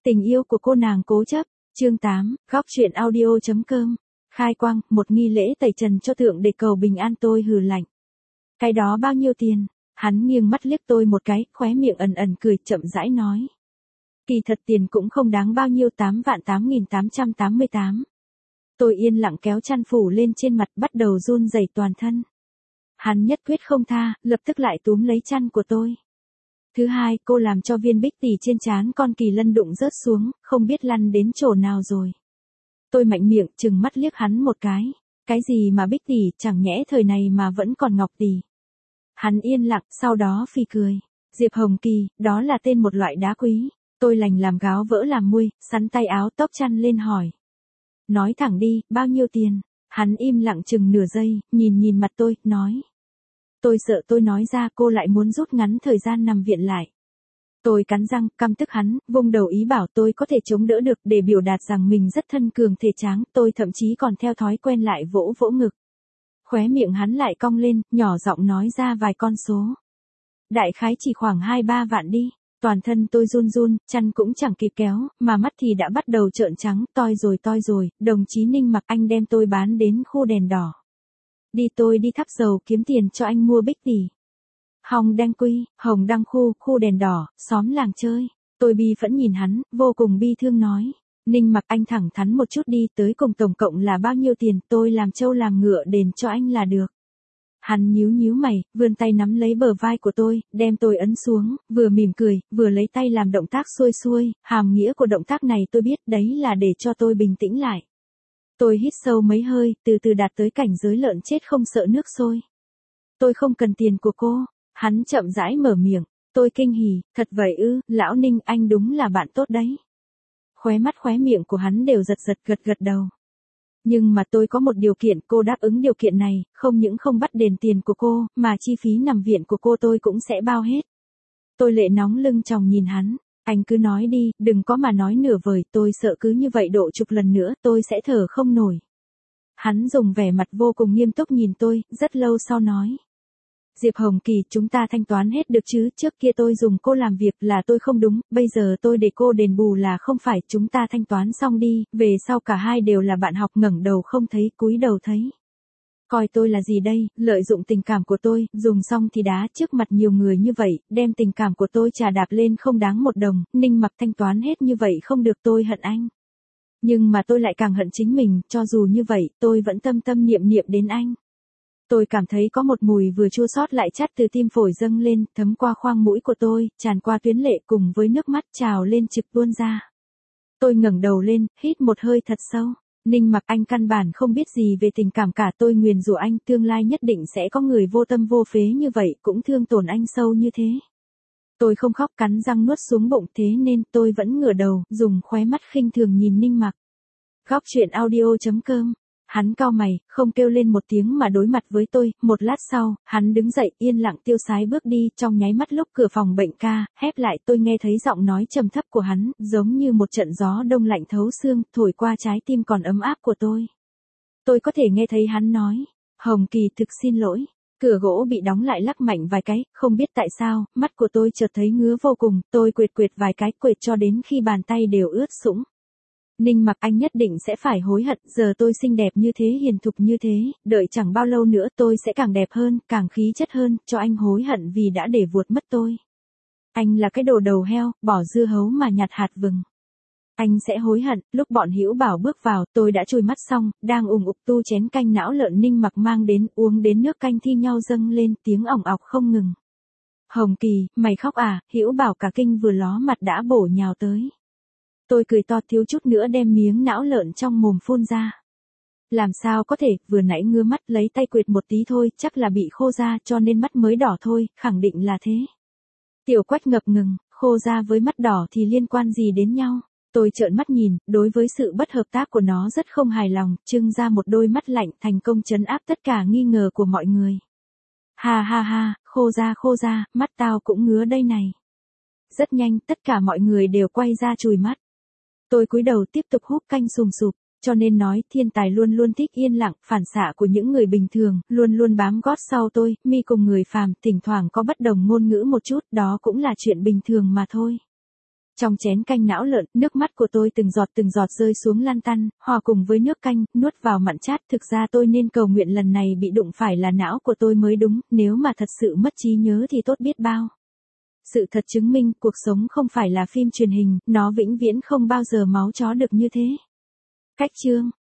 Tình yêu của cô nàng cố chấp. Chương 8, góc truyện audio.com. Khai quang, một nghi lễ tẩy trần cho thượng để cầu bình an. Tôi hừ lạnh. Cái đó bao nhiêu tiền? Hắn nghiêng mắt liếc tôi một cái, khóe miệng ẩn ẩn cười, chậm rãi nói. Kỳ thật tiền cũng không đáng bao nhiêu, 8.888. Tôi yên lặng kéo chăn phủ lên trên mặt, bắt đầu run rẩy toàn thân. Hắn nhất quyết không tha, lập tức lại túm lấy chăn của tôi. Thứ hai, cô làm cho viên bích tỉ trên trán con kỳ lân đụng rớt xuống, không biết lăn đến chỗ nào rồi. Tôi mạnh miệng, trừng mắt liếc hắn một cái. Cái gì mà bích tỉ, chẳng nhẽ thời này mà vẫn còn ngọc tỉ. Hắn yên lặng, sau đó phì cười. Diệp Hồng Kỳ, đó là tên một loại đá quý. Tôi lành làm gáo vỡ làm muôi, sắn tay áo tóc chăn lên hỏi. Nói thẳng đi, bao nhiêu tiền? Hắn im lặng chừng nửa giây, nhìn mặt tôi, nói. Tôi sợ tôi nói ra cô lại muốn rút ngắn thời gian nằm viện lại. Tôi cắn răng, căm tức hắn, vung đầu ý bảo tôi có thể chống đỡ được để biểu đạt rằng mình rất thân cường thể tráng, tôi thậm chí còn theo thói quen lại vỗ vỗ ngực. Khóe miệng hắn lại cong lên, nhỏ giọng nói ra vài con số. Đại khái chỉ khoảng 2-3 vạn đi. Toàn thân tôi run run, chăn cũng chẳng kịp kéo, mà mắt thì đã bắt đầu trợn trắng, toi rồi, đồng chí Ninh Mặc, anh đem tôi bán đến khu đèn đỏ. Đi, tôi đi thắp dầu kiếm tiền cho anh mua bích tỉ. Hồng Đăng Quy, Hồng Đăng khu đèn đỏ, xóm làng chơi. Tôi bi phẫn nhìn hắn, vô cùng bi thương nói. Ninh Mặc, anh thẳng thắn một chút đi, tới cùng tổng cộng là bao nhiêu tiền, tôi làm trâu làm ngựa đền cho anh là được. Hắn nhíu mày, vươn tay nắm lấy bờ vai của tôi, đem tôi ấn xuống, vừa mỉm cười, vừa lấy tay làm động tác xuôi, hàm nghĩa của động tác này tôi biết, đấy là để cho tôi bình tĩnh lại. Tôi hít sâu mấy hơi, từ từ đạt tới cảnh giới lợn chết không sợ nước sôi. Tôi không cần tiền của cô. Hắn chậm rãi mở miệng. Tôi kinh hỉ, thật vậy ư, lão Ninh, anh đúng là bạn tốt đấy. Khóe miệng của hắn đều gật đầu. Nhưng mà tôi có một điều kiện, cô đáp ứng điều kiện này, không những không bắt đền tiền của cô, mà chi phí nằm viện của cô tôi cũng sẽ bao hết. Tôi lệ nóng lưng tròng nhìn hắn. Anh cứ nói đi, đừng có mà nói nửa vời, tôi sợ cứ như vậy độ chục lần nữa, tôi sẽ thở không nổi. Hắn dùng vẻ mặt vô cùng nghiêm túc nhìn tôi, rất lâu sau nói. Diệp Hồng Kỳ, chúng ta thanh toán hết được chứ, trước kia tôi dùng cô làm việc là tôi không đúng, bây giờ tôi để cô đền bù là không phải, chúng ta thanh toán xong đi, về sau cả hai đều là bạn học. Ngẩng đầu không thấy, cúi đầu thấy. Coi tôi là gì đây, lợi dụng tình cảm của tôi, dùng xong thì đá trước mặt nhiều người như vậy, đem tình cảm của tôi chà đạp lên không đáng một đồng. Ninh Mặc, thanh toán hết như vậy không được, tôi hận anh. Nhưng mà tôi lại càng hận chính mình, cho dù như vậy, tôi vẫn tâm niệm đến anh. Tôi cảm thấy có một mùi vừa chua xót lại chát từ tim phổi dâng lên, thấm qua khoang mũi của tôi, tràn qua tuyến lệ cùng với nước mắt trào lên trực tuôn ra. Tôi ngẩng đầu lên, hít một hơi thật sâu. Ninh Mặc, anh căn bản không biết gì về tình cảm cả, tôi nguyền rủa anh, tương lai nhất định sẽ có người vô tâm vô phế như vậy, cũng thương tổn anh sâu như thế. Tôi không khóc, cắn răng nuốt xuống bụng, thế nên tôi vẫn ngửa đầu, dùng khóe mắt khinh thường nhìn Ninh Mặc. Góc truyện audio.com. Hắn cau mày, không kêu lên một tiếng mà đối mặt với tôi. Một lát sau, hắn đứng dậy, yên lặng tiêu sái bước đi, trong nháy mắt lúc cửa phòng bệnh ca hép lại, tôi nghe thấy giọng nói trầm thấp của hắn, giống như một trận gió đông lạnh thấu xương, thổi qua trái tim còn ấm áp của tôi. Tôi có thể nghe thấy hắn nói, Hồng Kỳ, thực xin lỗi. Cửa gỗ bị đóng lại lắc mạnh vài cái, không biết tại sao, mắt của tôi chợt thấy ngứa vô cùng, tôi quệt vài cái, quệt cho đến khi bàn tay đều ướt sũng. Ninh Mặc, anh nhất định sẽ phải hối hận, giờ tôi xinh đẹp như thế, hiền thục như thế, đợi chẳng bao lâu nữa tôi sẽ càng đẹp hơn, càng khí chất hơn, cho anh hối hận vì đã để vuột mất tôi. Anh là cái đồ đầu heo, bỏ dưa hấu mà nhặt hạt vừng. Anh sẽ hối hận. Lúc bọn Hữu Bảo bước vào, tôi đã chùi mắt xong, đang ùng ục tu chén canh não lợn Ninh Mặc mang đến, uống đến nước canh thi nhau dâng lên, tiếng ỏng ọc không ngừng. Hồng Kỳ, mày khóc à? Hữu Bảo cả kinh vừa ló mặt đã bổ nhào tới. Tôi cười to, thiếu chút nữa đem miếng não lợn trong mồm phun ra. Làm sao có thể, vừa nãy ngứa mắt, lấy tay quệt một tí thôi, chắc là bị khô da cho nên mắt mới đỏ thôi, khẳng định là thế. Tiểu Quách ngập ngừng, khô da với mắt đỏ thì liên quan gì đến nhau? Tôi trợn mắt nhìn, đối với sự bất hợp tác của nó rất không hài lòng, trưng ra một đôi mắt lạnh, thành công trấn áp tất cả nghi ngờ của mọi người. Ha, khô da, mắt tao cũng ngứa đây này. Rất nhanh, tất cả mọi người đều quay ra chùi mắt. Tôi cúi đầu tiếp tục húp canh sùm sụp, cho nên nói, thiên tài luôn thích yên lặng, phản xạ của những người bình thường, luôn bám gót sau tôi, mi cùng người phàm, thỉnh thoảng có bất đồng ngôn ngữ một chút, đó cũng là chuyện bình thường mà thôi. Trong chén canh não lợn, nước mắt của tôi từng giọt rơi xuống lan tăn, hòa cùng với nước canh, nuốt vào mặn chát. Thực ra tôi nên cầu nguyện lần này bị đụng phải là não của tôi mới đúng, nếu mà thật sự mất trí nhớ thì tốt biết bao. Sự thật chứng minh, cuộc sống không phải là phim truyền hình, nó vĩnh viễn không bao giờ máu chó được như thế. Cách chương